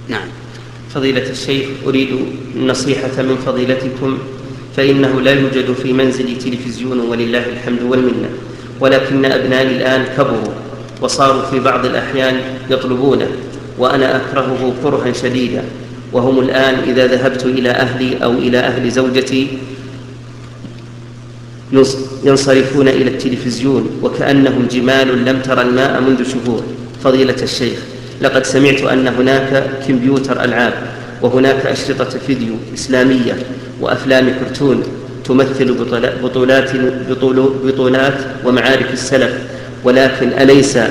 نعم. فضيلة الشيخ، أريد النصيحة من فضيلتكم، فإنه لا يوجد في منزلي تلفزيون ولله الحمد والمنة، ولكن أبنائي الآن كبروا وصاروا في بعض الأحيان يطلبونه، وأنا أكرهه كرها شديدا، وهم الآن إذا ذهبت إلى أهلي أو إلى أهل زوجتي ينصرفون إلى التلفزيون وكأنهم جمال لم تر الماء منذ شهور. فضيلة الشيخ، لقد سمعت أن هناك كمبيوتر ألعاب، وهناك أشرطة فيديو إسلامية وأفلام كرتون تمثل بطولات ومعارك السلف، ولكن أليست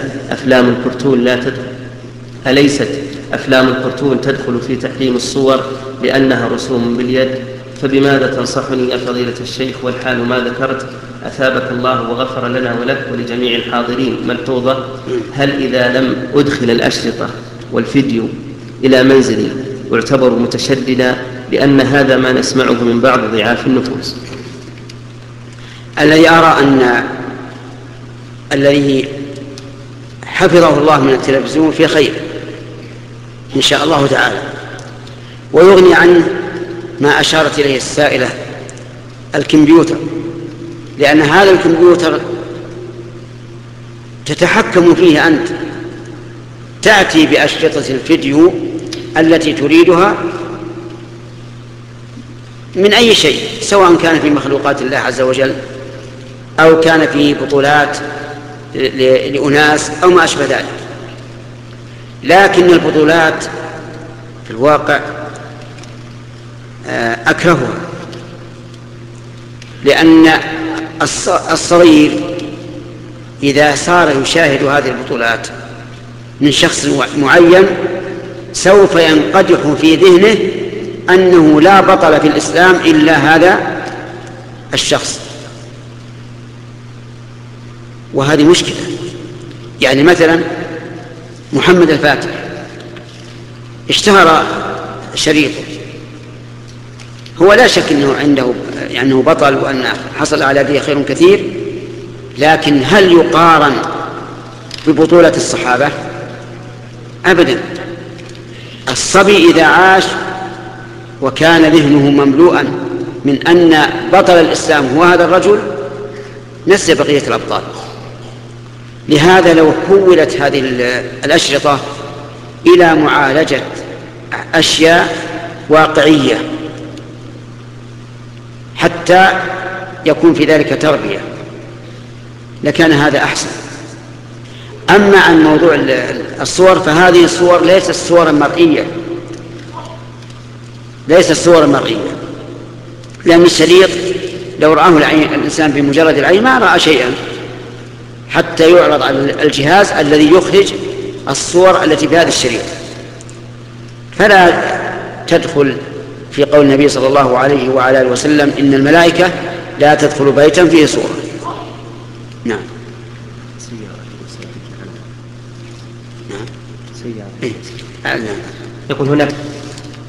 أفلام الكرتون تدخل في تحريم الصور لأنها رسوم باليد؟ فبماذا تنصحني يا فضيلة الشيخ والحال ما ذكرت؟ أثابك الله وغفر لنا ولك ولجميع الحاضرين. ملحوظة: هل إذا لم أدخل الأشرطة والفيديو إلى منزلي يعتبر متشددا؟ لأن هذا ما نسمعه من بعض ضعاف النفوس. الذي أرى أن الذي حفظه الله من التلفزيون في خير إن شاء الله تعالى، ويغني عنه ما أشارت إليه السائلة، الكمبيوتر، لأن هذا الكمبيوتر تتحكم فيه أنت، تأتي بأشرطة الفيديو التي تريدها من أي شيء، سواء كان في مخلوقات الله عز وجل أو كان في بطولات لأناس أو ما أشبه ذلك. لكن البطولات في الواقع أكرهها، لأن الصغير إذا صار يشاهد هذه البطولات من شخص معين سوف ينقدح في ذهنه أنه لا بطل في الإسلام إلا هذا الشخص، وهذه مشكلة. يعني مثلا محمد الفاتح اشتهر شريطه، هو لا شك أنه عنده أنه بطل وأن حصل على يده خير كثير، لكن هل يقارن ببطولة الصحابة؟ أبدا. الصبي إذا عاش وكان ذهنه مملوءا من أن بطل الإسلام هو هذا الرجل نسي بقية الأبطال. لهذا لو حولت هذه الأشرطة إلى معالجة أشياء واقعية حتى يكون في ذلك تربية لكان هذا أحسن. أما عن موضوع الصور فهذه الصور ليست صورا مرئية، لأن الشريط لو رآه الإنسان بمجرد العين ما رأى شيئا حتى يعرض على الجهاز الذي يخرج الصور التي في هذا الشريط. فلا تدخل في قول النبي صلى الله عليه وعلى آله وسلم إن الملائكة لا تدخل بيتا فيه صورة. نعم. يقول هناك